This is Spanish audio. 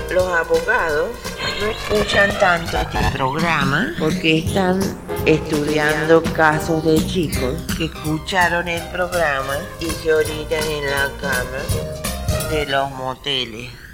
los abogados no escuchan tanto este programa porque están estudiando casos de chicos que escucharon el programa y se orillan en la cama de los moteles.